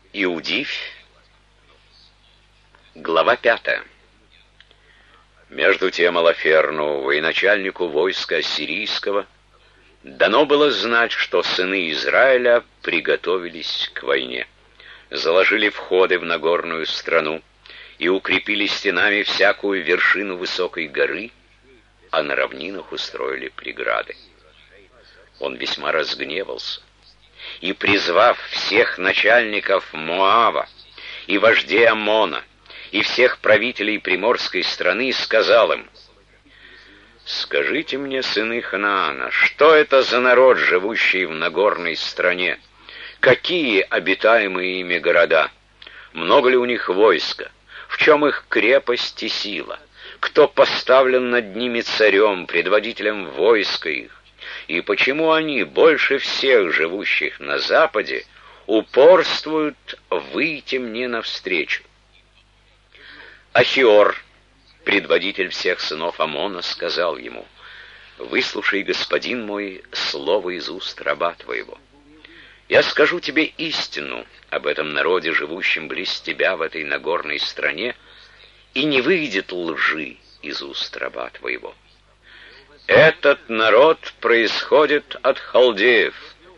Иудивь, глава 5. Между тем Алаферну, военачальнику войска ассирийского, дано было знать, что сыны Израиля приготовились к войне, заложили входы в Нагорную страну и укрепили стенами всякую вершину высокой горы, а на равнинах устроили преграды. Он весьма разгневался и, призвав всех начальников Моава и вождей Аммона и всех правителей приморской страны, сказал им: «Скажите мне, сыны Ханаана, что это за народ, живущий в Нагорной стране? Какие обитаемые ими города? Много ли у них войска? В чем их крепость и сила? Кто поставлен над ними царем, предводителем войска их? И почему они, больше всех живущих на западе, упорствуют выйти мне навстречу?» Ахиор, предводитель всех сынов Аммона, сказал ему: «Выслушай, господин мой, слово из уст раба твоего. Я скажу тебе истину об этом народе, живущем близ тебя в этой Нагорной стране, и не выйдет лжи из уст раба твоего. Этот народ происходит от халдеев.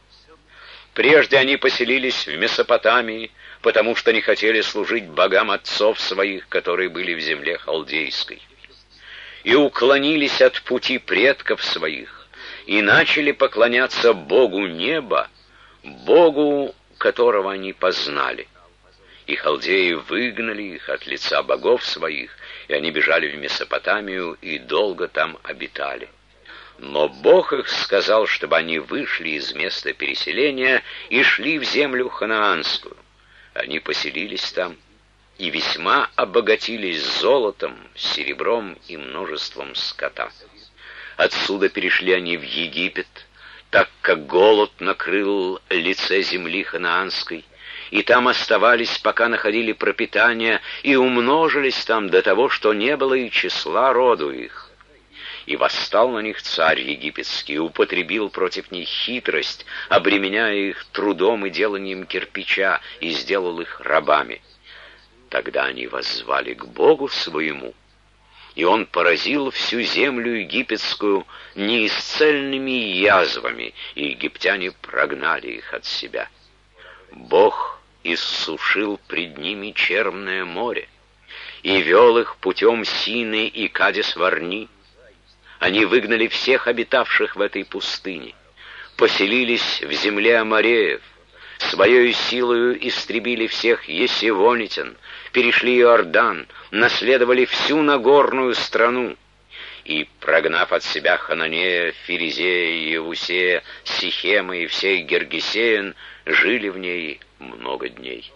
Прежде они поселились в Месопотамии, потому что не хотели служить богам отцов своих, которые были в земле халдейской, и уклонились от пути предков своих, и начали поклоняться Богу неба, Богу, которого они познали. И халдеи выгнали их от лица богов своих, и они бежали в Месопотамию и долго там обитали. Но Бог их сказал, чтобы они вышли из места переселения и шли в землю ханаанскую. Они поселились там и весьма обогатились золотом, серебром и множеством скота. Отсюда перешли они в Египет, так как голод накрыл лице земли ханаанской, и там оставались, пока находили пропитание, и умножились там до того, что не было и числа роду их. И восстал на них царь египетский, и употребил против них хитрость, обременяя их трудом и деланием кирпича, и сделал их рабами. Тогда они воззвали к Богу своему, и он поразил всю землю египетскую неисцельными язвами, и египтяне прогнали их от себя. Бог иссушил пред ними Черное море и вел их путем Сины и Кадес-Варни. Они выгнали всех обитавших в этой пустыне, поселились в земле амореев, своею силою истребили всех есевонитян, перешли Иордан, наследовали всю Нагорную страну, и, прогнав от себя Хананея, Ферезея, Иевусея, Сихема и всех Гергесеян, жили в ней много дней.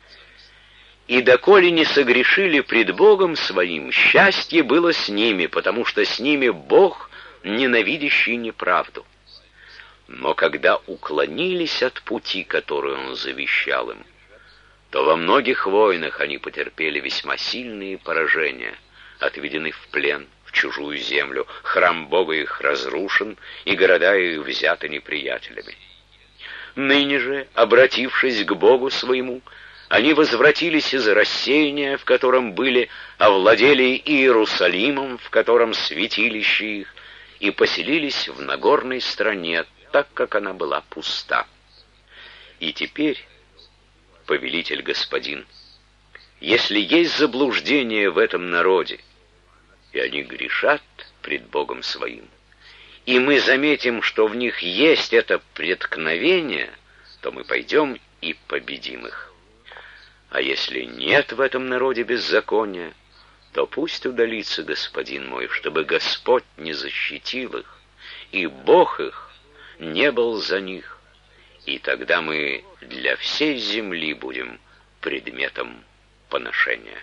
И доколе не согрешили пред Богом своим, счастье было с ними, потому что с ними Бог, ненавидящий неправду. Но когда уклонились от пути, который Он завещал им, то во многих войнах они потерпели весьма сильные поражения, отведены в плен, в чужую землю, храм Бога их разрушен, и города их взяты неприятелями. Ныне же, обратившись к Богу своему, они возвратились из рассеяния, в котором были, овладели Иерусалимом, в котором святилище их, и поселились в Нагорной стране, так как она была пуста. И теперь, повелитель господин, если есть заблуждение в этом народе, и они грешат пред Богом своим, и мы заметим, что в них есть это преткновение, то мы пойдем и победим их. А если нет в этом народе беззакония, то пусть удалится господин мой, чтобы Господь не защитил их, и Бог их не был за них, и тогда мы для всей земли будем предметом поношения».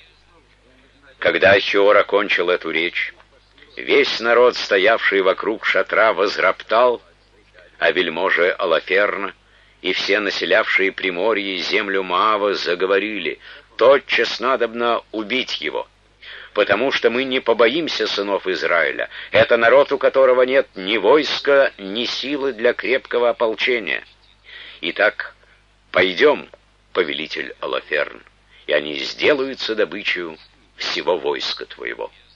Когда Ахиор окончил эту речь, весь народ, стоявший вокруг шатра, возроптал, а вельможи Алаферна и все населявшие Приморье и землю Моава заговорили: «Тотчас надобно убить его, потому что мы не побоимся сынов Израиля. Это народ, у которого нет ни войска, ни силы для крепкого ополчения. Итак, пойдем, повелитель Олаферн, и они сделаются добычей всего войска твоего».